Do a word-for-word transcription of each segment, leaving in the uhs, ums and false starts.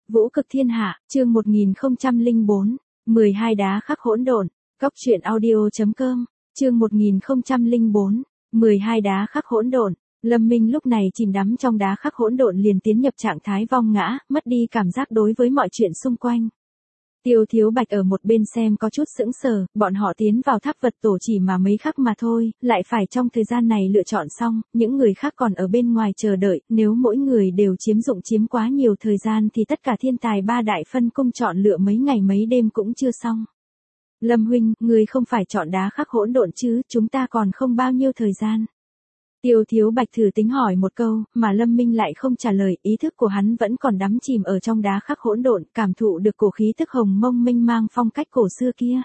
Vũ cực thiên hạ, chương một nghìn không trăm lẻ bốn, mười hai đá khắc hỗn độn, Cóc truyện audio.com, chương một nghìn không trăm lẻ bốn, mười hai đá khắc hỗn độn. Lâm Minh lúc này chìm đắm trong đá khắc hỗn độn liền tiến nhập trạng thái vong ngã, mất đi cảm giác đối với mọi chuyện xung quanh. Tiêu Thiếu Bạch ở một bên xem có chút sững sờ, bọn họ tiến vào tháp vật tổ chỉ mà mấy khắc mà thôi, lại phải trong thời gian này lựa chọn xong, những người khác còn ở bên ngoài chờ đợi, nếu mỗi người đều chiếm dụng chiếm quá nhiều thời gian thì tất cả thiên tài ba đại phân cung chọn lựa mấy ngày mấy đêm cũng chưa xong. Lâm huynh, người không phải chọn đá khắc hỗn độn chứ, chúng ta còn không bao nhiêu thời gian. Tiêu Thiếu Bạch thử tính hỏi một câu, mà Lâm Minh lại không trả lời, ý thức của hắn vẫn còn đắm chìm ở trong đá khắc hỗn độn, cảm thụ được cổ khí tức hồng mông minh mang phong cách cổ xưa kia.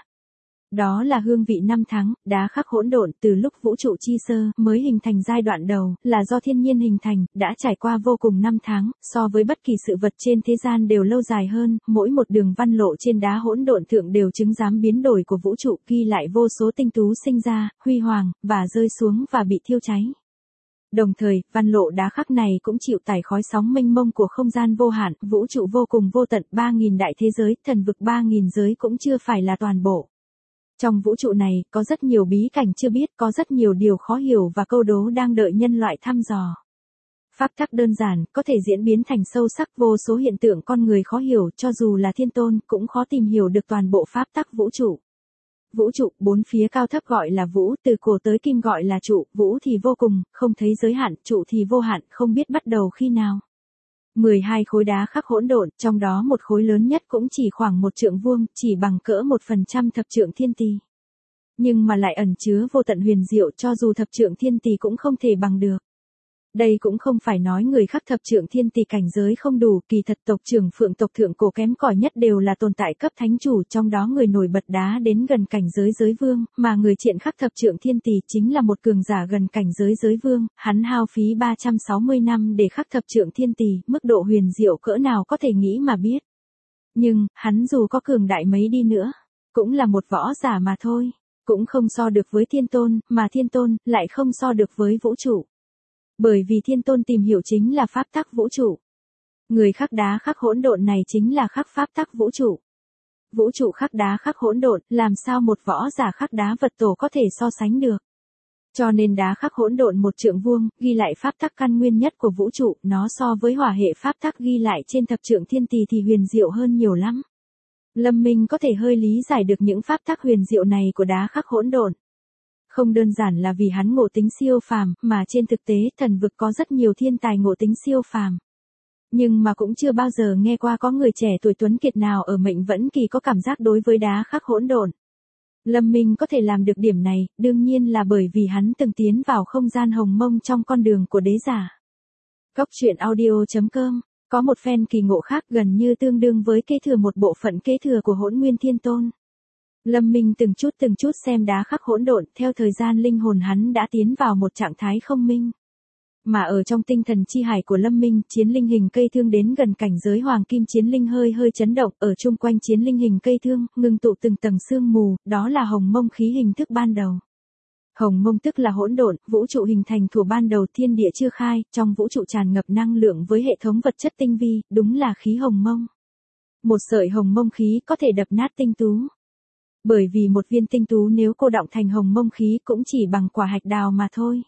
Đó là hương vị năm tháng, đá khắc hỗn độn từ lúc vũ trụ chi sơ mới hình thành giai đoạn đầu, là do thiên nhiên hình thành, đã trải qua vô cùng năm tháng, so với bất kỳ sự vật trên thế gian đều lâu dài hơn, mỗi một đường văn lộ trên đá hỗn độn thượng đều chứng giám biến đổi của vũ trụ, ghi lại vô số tinh tú sinh ra, huy hoàng, và rơi xuống và bị thiêu cháy. Đồng thời, văn lộ đá khắc này cũng chịu tải khói sóng mênh mông của không gian vô hạn, vũ trụ vô cùng vô tận, ba nghìn đại thế giới, thần vực ba nghìn giới cũng chưa phải là toàn bộ. Trong vũ trụ này, có rất nhiều bí cảnh chưa biết, có rất nhiều điều khó hiểu và câu đố đang đợi nhân loại thăm dò. Pháp tắc đơn giản, có thể diễn biến thành sâu sắc, vô số hiện tượng con người khó hiểu, cho dù là thiên tôn, cũng khó tìm hiểu được toàn bộ pháp tắc vũ trụ. Vũ trụ, bốn phía cao thấp gọi là vũ, từ cổ tới kim gọi là trụ, vũ thì vô cùng, không thấy giới hạn, trụ thì vô hạn, không biết bắt đầu khi nào. mười hai khối đá khắc hỗn độn, trong đó một khối lớn nhất cũng chỉ khoảng một trượng vuông, chỉ bằng cỡ một phần trăm thập trượng thiên tỷ. Nhưng mà lại ẩn chứa vô tận huyền diệu, cho dù thập trượng thiên tỷ cũng không thể bằng được. Đây cũng không phải nói người khác thập trượng thiên tỷ cảnh giới không đủ, kỳ thật tộc trưởng phượng tộc thượng cổ kém cỏi nhất đều là tồn tại cấp thánh chủ, trong đó người nổi bật đá đến gần cảnh giới giới vương, mà người triện khắc thập trượng thiên tỷ chính là một cường giả gần cảnh giới giới vương, hắn hao phí ba trăm sáu mươi năm để khắc thập trượng thiên tỷ, mức độ huyền diệu cỡ nào có thể nghĩ mà biết. Nhưng, hắn dù có cường đại mấy đi nữa, cũng là một võ giả mà thôi, cũng không so được với thiên tôn, mà thiên tôn lại không so được với vũ trụ. Bởi vì thiên tôn tìm hiểu chính là pháp tắc vũ trụ. Người khắc đá khắc hỗn độn này chính là khắc pháp tắc vũ trụ. Vũ trụ khắc đá khắc hỗn độn, làm sao một võ giả khắc đá vật tổ có thể so sánh được. Cho nên đá khắc hỗn độn một trượng vuông, ghi lại pháp tắc căn nguyên nhất của vũ trụ, nó so với hỏa hệ pháp tắc ghi lại trên thập trượng thiên tỷ thì huyền diệu hơn nhiều lắm. Lâm Minh có thể hơi lý giải được những pháp tắc huyền diệu này của đá khắc hỗn độn. Không đơn giản là vì hắn ngộ tính siêu phàm, mà trên thực tế thần vực có rất nhiều thiên tài ngộ tính siêu phàm. Nhưng mà cũng chưa bao giờ nghe qua có người trẻ tuổi tuấn kiệt nào ở mệnh vẫn kỳ có cảm giác đối với đá khắc hỗn độn. Lâm Minh có thể làm được điểm này, đương nhiên là bởi vì hắn từng tiến vào không gian hồng mông trong con đường của đế giả. Cóc truyện audio.com, có một phen kỳ ngộ khác gần như tương đương với kế thừa một bộ phận kế thừa của Hỗn Nguyên Thiên Tôn. Lâm Minh từng chút từng chút xem đá khắc hỗn độn, theo thời gian linh hồn hắn đã tiến vào một trạng thái không minh. Mà ở trong tinh thần chi hải của Lâm Minh, chiến linh hình cây thương đến gần cảnh giới hoàng kim chiến linh hơi hơi chấn động, ở chung quanh chiến linh hình cây thương, ngưng tụ từng tầng sương mù, đó là hồng mông khí hình thức ban đầu. Hồng mông tức là hỗn độn, vũ trụ hình thành thuở ban đầu thiên địa chưa khai, trong vũ trụ tràn ngập năng lượng với hệ thống vật chất tinh vi, đúng là khí hồng mông. Một sợi hồng mông khí có thể đập nát tinh tú. Bởi vì một viên tinh tú nếu cô đọng thành hồng mông khí cũng chỉ bằng quả hạch đào mà thôi.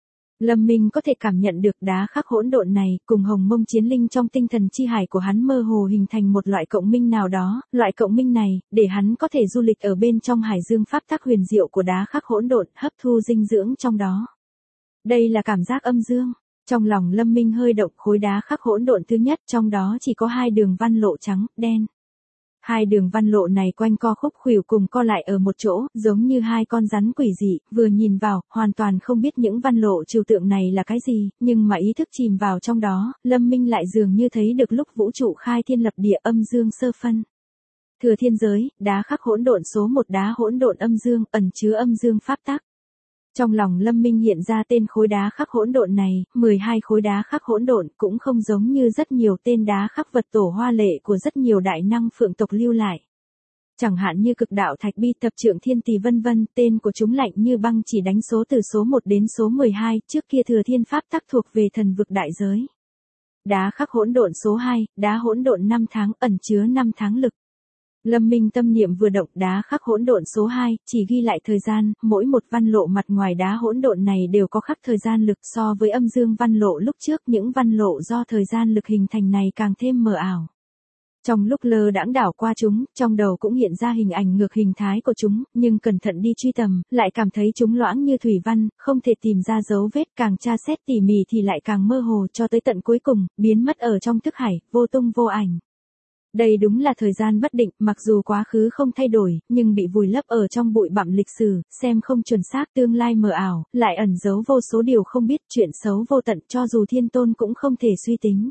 Lâm Minh có thể cảm nhận được đá khắc hỗn độn này cùng hồng mông chiến linh trong tinh thần chi hải của hắn mơ hồ hình thành một loại cộng minh nào đó, loại cộng minh này, để hắn có thể du lịch ở bên trong hải dương pháp tắc huyền diệu của đá khắc hỗn độn, hấp thu dinh dưỡng trong đó. Đây là cảm giác âm dương. Trong lòng Lâm Minh hơi động, khối đá khắc hỗn độn thứ nhất, trong đó chỉ có hai đường văn lộ trắng, đen. Hai đường văn lộ này quanh co khúc khuỷu cùng co lại ở một chỗ, giống như hai con rắn quỷ dị, vừa nhìn vào, hoàn toàn không biết những văn lộ trừu tượng này là cái gì, nhưng mà ý thức chìm vào trong đó, Lâm Minh lại dường như thấy được lúc vũ trụ khai thiên lập địa âm dương sơ phân. Thừa thiên giới, đá khắc hỗn độn số một đá hỗn độn âm dương, ẩn chứa âm dương pháp tắc. Trong lòng Lâm Minh hiện ra tên khối đá khắc hỗn độn này, mười hai khối đá khắc hỗn độn cũng không giống như rất nhiều tên đá khắc vật tổ hoa lệ của rất nhiều đại năng phượng tộc lưu lại. Chẳng hạn như cực đạo thạch bi thập trượng thiên tỷ vân vân, tên của chúng lạnh như băng chỉ đánh số từ số một đến số mười hai, trước kia thừa thiên pháp tắc thuộc về thần vực đại giới. Đá khắc hỗn độn số hai, đá hỗn độn năm tháng ẩn chứa năm tháng lực. Lâm Minh tâm niệm vừa động, đá khắc hỗn độn số hai, chỉ ghi lại thời gian, mỗi một văn lộ mặt ngoài đá hỗn độn này đều có khắc thời gian lực, so với âm dương văn lộ lúc trước, những văn lộ do thời gian lực hình thành này càng thêm mờ ảo. Trong lúc lơ đãng đảo qua chúng, trong đầu cũng hiện ra hình ảnh ngược hình thái của chúng, nhưng cẩn thận đi truy tầm, lại cảm thấy chúng loãng như thủy văn, không thể tìm ra dấu vết, càng tra xét tỉ mỉ thì lại càng mơ hồ, cho tới tận cuối cùng, biến mất ở trong thức hải, vô tung vô ảnh. Đây đúng là thời gian bất định, mặc dù quá khứ không thay đổi, nhưng bị vùi lấp ở trong bụi bặm lịch sử, xem không chuẩn xác, tương lai mờ ảo, lại ẩn giấu vô số điều không biết, chuyện xấu vô tận, cho dù thiên tôn cũng không thể suy tính.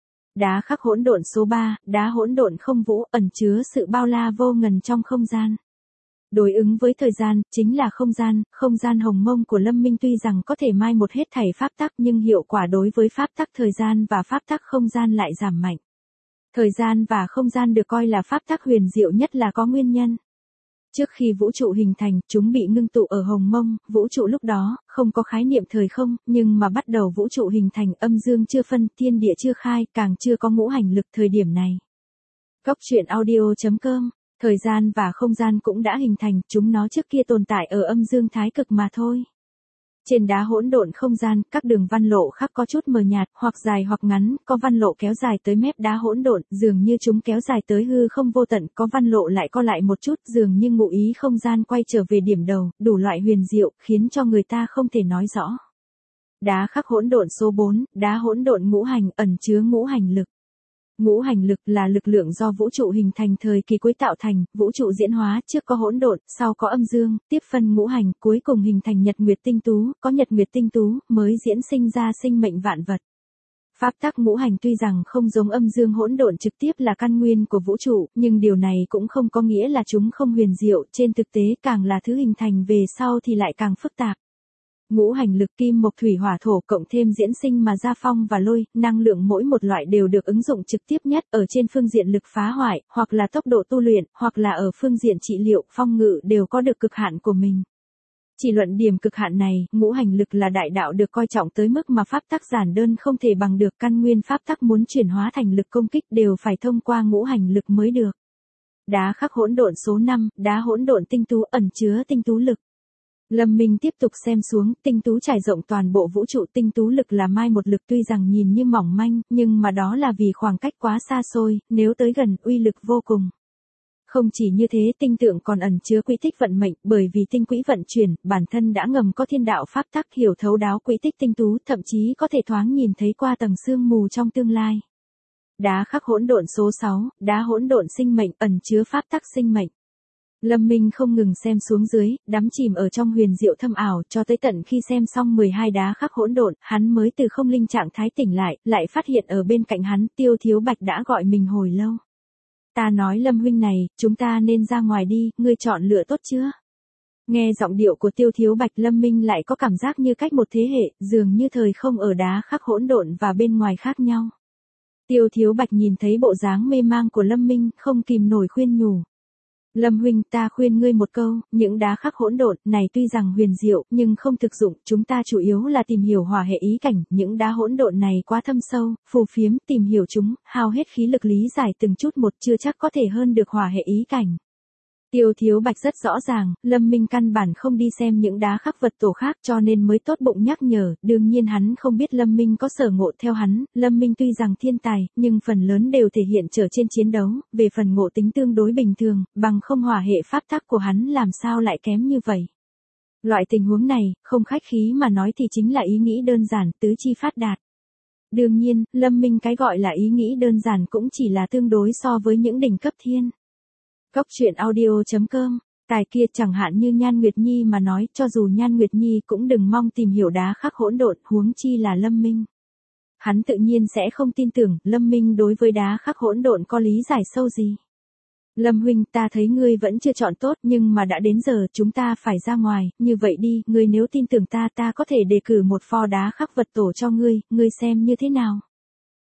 Đá khắc hỗn độn số ba, đá hỗn độn không vũ, ẩn chứa sự bao la vô ngần trong không gian. Đối ứng với thời gian, chính là không gian, không gian hồng mông của Lâm Minh tuy rằng có thể mai một hết thảy pháp tắc nhưng hiệu quả đối với pháp tắc thời gian và pháp tắc không gian lại giảm mạnh. Thời gian và không gian được coi là pháp tắc huyền diệu nhất là có nguyên nhân. Trước khi vũ trụ hình thành, chúng bị ngưng tụ ở hồng mông, vũ trụ lúc đó, không có khái niệm thời không, nhưng mà bắt đầu vũ trụ hình thành, âm dương chưa phân, thiên địa chưa khai, càng chưa có ngũ hành lực thời điểm này. Góc truyện audio chấm com, thời gian và không gian cũng đã hình thành, chúng nó trước kia tồn tại ở âm dương thái cực mà thôi. Trên đá hỗn độn không gian, các đường văn lộ khắc có chút mờ nhạt, hoặc dài hoặc ngắn, có văn lộ kéo dài tới mép đá hỗn độn, dường như chúng kéo dài tới hư không vô tận, có văn lộ lại co lại một chút, dường như ngụ ý không gian quay trở về điểm đầu, đủ loại huyền diệu, khiến cho người ta không thể nói rõ. Đá khắc hỗn độn số bốn, đá hỗn độn ngũ hành, ẩn chứa ngũ hành lực. Ngũ hành lực là lực lượng do vũ trụ hình thành thời kỳ cuối tạo thành, vũ trụ diễn hóa, trước có hỗn độn, sau có âm dương, tiếp phân ngũ hành, cuối cùng hình thành nhật nguyệt tinh tú, có nhật nguyệt tinh tú, mới diễn sinh ra sinh mệnh vạn vật. Pháp tắc ngũ hành tuy rằng không giống âm dương hỗn độn trực tiếp là căn nguyên của vũ trụ, nhưng điều này cũng không có nghĩa là chúng không huyền diệu, trên thực tế càng là thứ hình thành về sau thì lại càng phức tạp. Ngũ hành lực kim mộc thủy hỏa thổ cộng thêm diễn sinh mà ra phong và lôi, năng lượng mỗi một loại đều được ứng dụng trực tiếp nhất ở trên phương diện lực phá hoại, hoặc là tốc độ tu luyện, hoặc là ở phương diện trị liệu, phong ngự đều có được cực hạn của mình. Chỉ luận điểm cực hạn này, ngũ hành lực là đại đạo được coi trọng tới mức mà pháp tắc giản đơn không thể bằng được, căn nguyên pháp tắc muốn chuyển hóa thành lực công kích đều phải thông qua ngũ hành lực mới được. Đá khắc hỗn độn số năm, đá hỗn độn tinh tú, ẩn chứa tinh tú lực. Lâm Minh tiếp tục xem xuống, tinh tú trải rộng toàn bộ vũ trụ, tinh tú lực là mai một lực tuy rằng nhìn như mỏng manh, nhưng mà đó là vì khoảng cách quá xa xôi, nếu tới gần, uy lực vô cùng. Không chỉ như thế, tinh tượng còn ẩn chứa quỹ tích vận mệnh, bởi vì tinh quỹ vận chuyển, bản thân đã ngầm có thiên đạo pháp tắc, hiểu thấu đáo quỹ tích tinh tú, thậm chí có thể thoáng nhìn thấy qua tầng sương mù trong tương lai. Đá khắc hỗn độn số sáu, đá hỗn độn sinh mệnh, ẩn chứa pháp tắc sinh mệnh. Lâm Minh không ngừng xem xuống dưới, đắm chìm ở trong huyền diệu thâm ảo, cho tới tận khi xem xong mười hai đá khắc hỗn độn, hắn mới từ không linh trạng thái tỉnh lại, lại phát hiện ở bên cạnh hắn, Tiêu Thiếu Bạch đã gọi mình hồi lâu. Ta nói Lâm huynh này, chúng ta nên ra ngoài đi, ngươi chọn lựa tốt chưa? Nghe giọng điệu của Tiêu Thiếu Bạch, Lâm Minh lại có cảm giác như cách một thế hệ, dường như thời không ở đá khắc hỗn độn và bên ngoài khác nhau. Tiêu Thiếu Bạch nhìn thấy bộ dáng mê mang của Lâm Minh, không kìm nổi khuyên nhủ. Lâm huynh, ta khuyên ngươi một câu, những đá khắc hỗn độn này tuy rằng huyền diệu, nhưng không thực dụng, chúng ta chủ yếu là tìm hiểu hỏa hệ ý cảnh, những đá hỗn độn này quá thâm sâu, phù phiếm, tìm hiểu chúng, hao hết khí lực lý giải từng chút một chưa chắc có thể hơn được hỏa hệ ý cảnh. Tiêu Thiếu Bạch rất rõ ràng, Lâm Minh căn bản không đi xem những đá khắc vật tổ khác cho nên mới tốt bụng nhắc nhở, đương nhiên hắn không biết Lâm Minh có sở ngộ theo hắn, Lâm Minh tuy rằng thiên tài, nhưng phần lớn đều thể hiện trở trên chiến đấu, về phần ngộ tính tương đối bình thường, bằng không hỏa hệ pháp tắc của hắn làm sao lại kém như vậy. Loại tình huống này, không khách khí mà nói thì chính là ý nghĩ đơn giản, tứ chi phát đạt. Đương nhiên, Lâm Minh cái gọi là ý nghĩ đơn giản cũng chỉ là tương đối so với những đỉnh cấp thiên. Góc truyện audio chấm com, tài kia chẳng hạn như Nhan Nguyệt Nhi mà nói, cho dù Nhan Nguyệt Nhi cũng đừng mong tìm hiểu đá khắc hỗn độn, huống chi là Lâm Minh. Hắn tự nhiên sẽ không tin tưởng, Lâm Minh đối với đá khắc hỗn độn có lý giải sâu gì. Lâm huynh, ta thấy ngươi vẫn chưa chọn tốt, nhưng mà đã đến giờ chúng ta phải ra ngoài, như vậy đi, ngươi nếu tin tưởng ta ta có thể đề cử một pho đá khắc vật tổ cho ngươi, ngươi xem như thế nào.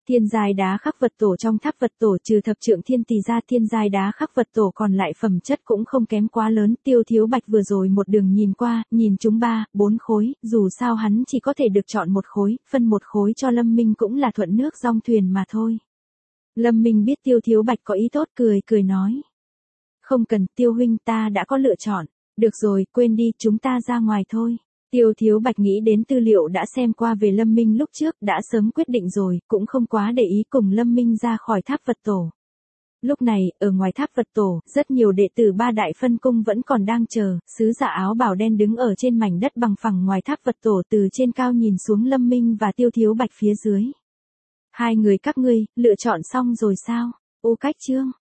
Thiên giai đá khắc vật tổ trong tháp vật tổ trừ thập trượng thiên tỷ ra, thiên giai đá khắc vật tổ còn lại phẩm chất cũng không kém quá lớn. Tiêu Thiếu Bạch vừa rồi một đường nhìn qua, nhìn chúng ba, bốn khối, dù sao hắn chỉ có thể được chọn một khối, phân một khối cho Lâm Minh cũng là thuận nước dong thuyền mà thôi. Lâm Minh biết Tiêu Thiếu Bạch có ý tốt, cười cười nói. Không cần, Tiêu huynh, ta đã có lựa chọn. Được rồi, quên đi, chúng ta ra ngoài thôi. Tiêu Thiếu Bạch nghĩ đến tư liệu đã xem qua về Lâm Minh lúc trước, đã sớm quyết định rồi, cũng không quá để ý, cùng Lâm Minh ra khỏi tháp vật tổ. Lúc này, ở ngoài tháp vật tổ, rất nhiều đệ tử ba đại phân cung vẫn còn đang chờ, sứ giả áo bào đen đứng ở trên mảnh đất bằng phẳng ngoài tháp vật tổ, từ trên cao nhìn xuống Lâm Minh và Tiêu Thiếu Bạch phía dưới. Hai người các ngươi, lựa chọn xong rồi sao? Ô Cách Trương,